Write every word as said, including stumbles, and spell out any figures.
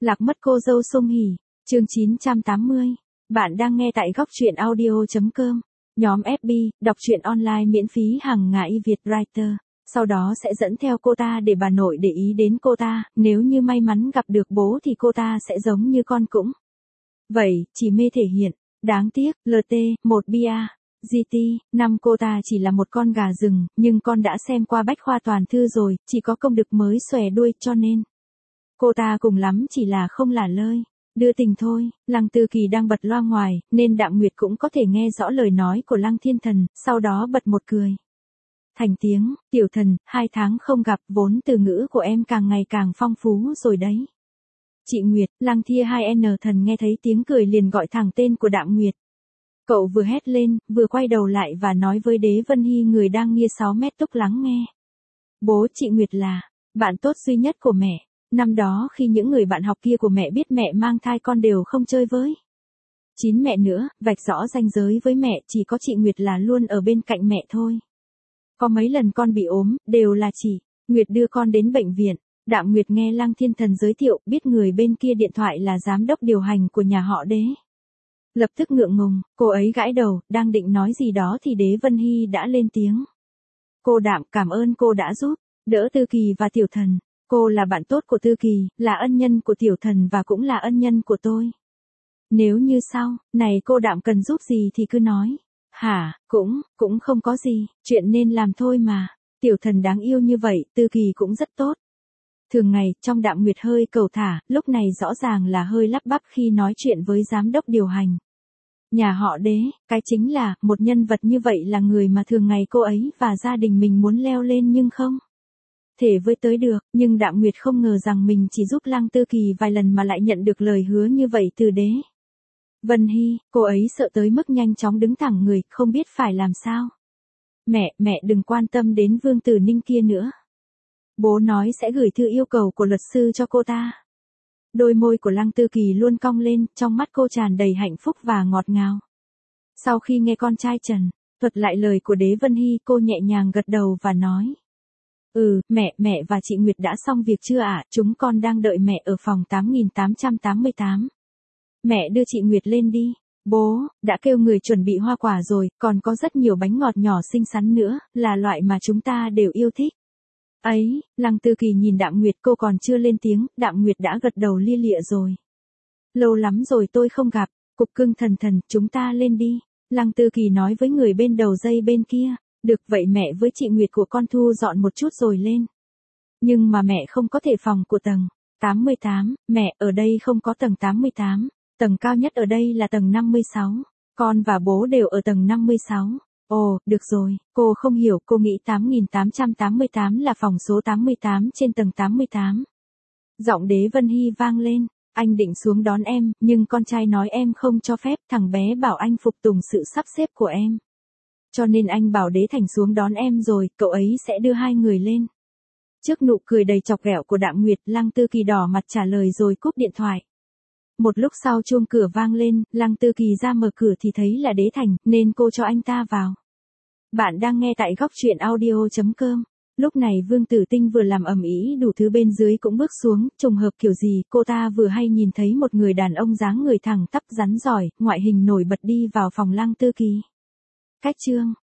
Lạc mất cô dâu Song Hỷ, chương chín trăm tám mươi. Bạn đang nghe tại góc truyện audio.com. Nhóm ép bê, đọc truyện online miễn phí hàng ngày Việt Writer. Sau đó sẽ dẫn theo cô ta để bà nội để ý đến cô ta, nếu như may mắn gặp được bố thì cô ta sẽ giống như con cũng. Vậy, chỉ mê thể hiện. Đáng tiếc, lờ tê, một bia, giê tê, năm cô ta chỉ là một con gà rừng, nhưng con đã xem qua bách khoa toàn thư rồi, chỉ có công đực mới xòe đuôi cho nên. Cô ta cùng lắm chỉ là không lả lơi. Đưa tình thôi, Lăng Tư Kỳ đang bật loa ngoài, nên Đạm Nguyệt cũng có thể nghe rõ lời nói của Lăng Thiên Thần, sau đó bật một cười. Thành tiếng, tiểu thần, hai tháng không gặp, vốn từ ngữ của em càng ngày càng phong phú rồi đấy. Chị Nguyệt, Lăng Thia hai N Thần nghe thấy tiếng cười liền gọi thẳng tên của Đạm Nguyệt. Cậu vừa hét lên, vừa quay đầu lại và nói với Đế Vân Hy người đang nghiêng sáu mét túc lắng nghe. Bố chị Nguyệt là bạn tốt duy nhất của mẹ. Năm đó khi những người bạn học kia của mẹ biết mẹ mang thai con đều không chơi với. Chín mẹ nữa, vạch rõ ranh giới với mẹ, chỉ có chị Nguyệt là luôn ở bên cạnh mẹ thôi. Có mấy lần con bị ốm, đều là chị Nguyệt đưa con đến bệnh viện. Đạm Nguyệt nghe Lăng Thiên Thần giới thiệu, biết người bên kia điện thoại là giám đốc điều hành của nhà họ Đế. Lập tức ngượng ngùng, cô ấy gãi đầu, đang định nói gì đó thì Đế Vân Hy đã lên tiếng. Cô Đạm, cảm ơn cô đã giúp đỡ Tư Kỳ và Tiểu Thần. Cô là bạn tốt của Tư Kỳ, là ân nhân của Tiểu Thần và cũng là ân nhân của tôi. Nếu như sau này cô Đạm cần giúp gì thì cứ nói. Hả, cũng, cũng không có gì, chuyện nên làm thôi mà. Tiểu Thần đáng yêu như vậy, Tư Kỳ cũng rất tốt. Thường ngày, trong Đạm Nguyệt hơi cầu thả, lúc này rõ ràng là hơi lắp bắp khi nói chuyện với giám đốc điều hành. Nhà họ Đế, cái chính là, một nhân vật như vậy là người mà thường ngày cô ấy và gia đình mình muốn leo lên nhưng không thể với tới được, nhưng Đạm Nguyệt không ngờ rằng mình chỉ giúp Lăng Tư Kỳ vài lần mà lại nhận được lời hứa như vậy từ Đế Vân Hy, cô ấy sợ tới mức nhanh chóng đứng thẳng người, không biết phải làm sao. Mẹ, mẹ đừng quan tâm đến Vương Tử Ninh kia nữa. Bố nói sẽ gửi thư yêu cầu của luật sư cho cô ta. Đôi môi của Lăng Tư Kỳ luôn cong lên, trong mắt cô tràn đầy hạnh phúc và ngọt ngào. Sau khi nghe con trai Trần thuật lại lời của Đế Vân Hy, cô nhẹ nhàng gật đầu và nói. Ừ, mẹ, mẹ và chị Nguyệt đã xong việc chưa ạ? À? Chúng con đang đợi mẹ ở phòng tám nghìn tám trăm tám mươi tám. Mẹ đưa chị Nguyệt lên đi. Bố, đã kêu người chuẩn bị hoa quả rồi, còn có rất nhiều bánh ngọt nhỏ xinh xắn nữa, là loại mà chúng ta đều yêu thích. Ấy, Lăng Tư Kỳ nhìn Đạm Nguyệt, cô còn chưa lên tiếng, Đạm Nguyệt đã gật đầu lia lịa rồi. Lâu lắm rồi tôi không gặp, cục cưng thần thần, chúng ta lên đi. Lăng Tư Kỳ nói với người bên đầu dây bên kia. Được vậy mẹ với chị Nguyệt của con thu dọn một chút rồi lên. Nhưng mà mẹ không có thể phòng của tầng tám mươi tám, mẹ ở đây không có tầng tám mươi tám, tầng cao nhất ở đây là tầng năm mươi sáu. Con và bố đều ở tầng năm mươi sáu. Ồ, được rồi, cô không hiểu, cô nghĩ tám nghìn tám trăm tám mươi tám là phòng số tám mươi tám trên tầng tám mươi tám. Giọng Đế Vân Hy vang lên, anh định xuống đón em, nhưng con trai nói em không cho phép, thằng bé bảo anh phục tùng sự sắp xếp của em. Cho nên anh bảo Đế Thành xuống đón em rồi, cậu ấy sẽ đưa hai người lên. Trước nụ cười đầy chọc ghẹo của Đạm Nguyệt, Lăng Tư Kỳ đỏ mặt trả lời rồi cúp điện thoại. Một lúc sau chuông cửa vang lên, Lăng Tư Kỳ ra mở cửa thì thấy là Đế Thành, nên cô cho anh ta vào. Bạn đang nghe tại góc truyện audio.com. Lúc này Vương Tử Tinh vừa làm ầm ĩ đủ thứ bên dưới cũng bước xuống, trùng hợp kiểu gì, cô ta vừa hay nhìn thấy một người đàn ông dáng người thẳng tắp rắn giỏi, ngoại hình nổi bật đi vào phòng Lăng Tư Kỳ. Cách chương